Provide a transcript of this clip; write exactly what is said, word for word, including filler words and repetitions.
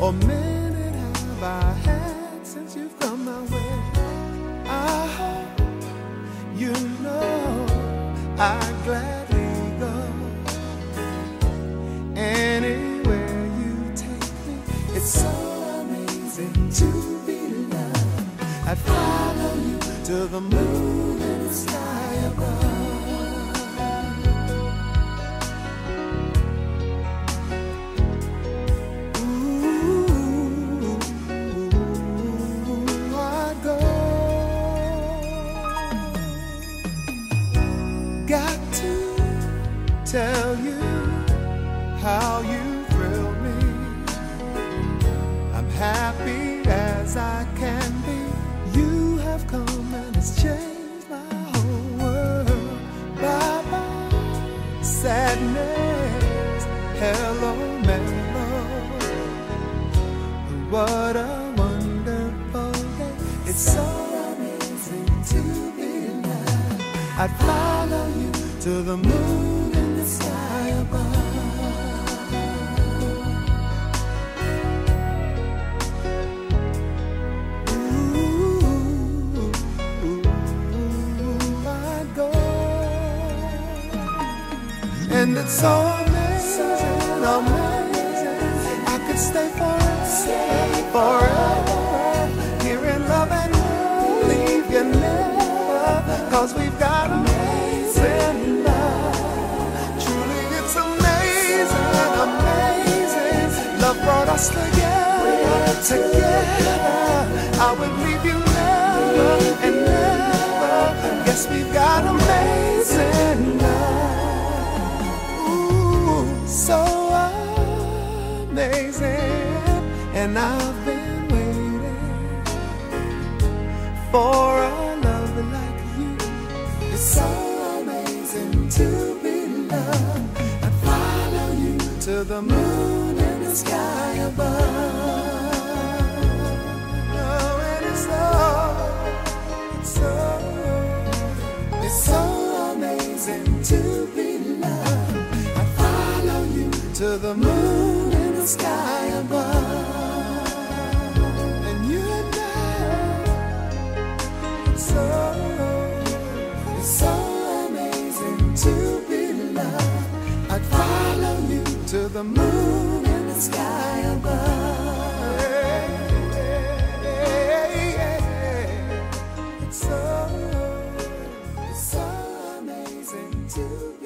or minute have I had since you've come my way. I hope you know I'd gladly go anywhere you take me. It's so amazing to be loved. I'd follow you to the moon and the sky above. Got to tell you how you thrill me. I'm happy as I can be. You have come and it's changed my whole world. Bye bye sadness, hello mellow. What a wonderful day. It's so amazing to be loved. I'd follow you to the moon and the sky above. Ooh, ooh, I'd go. And it's so amazing, amazing. I could stay forever, forever. Here in love and leave you never. Cause we've got amazing love. Truly it's amazing, amazing. Love brought us together, together. I would leave you never and never. Yes, we've got amazing love. Ooh, so amazing. And I've been waiting for a love like you. It's so amazing to be loved. I'd follow you to the moon and the sky above. Oh, and it's so, it's so, it's so amazing to be loved. I'd follow you to the moon and the sky above. And you and I, so, it's so amazing to be loved. I'd follow you to the moon and the sky above. It's so, it's so amazing to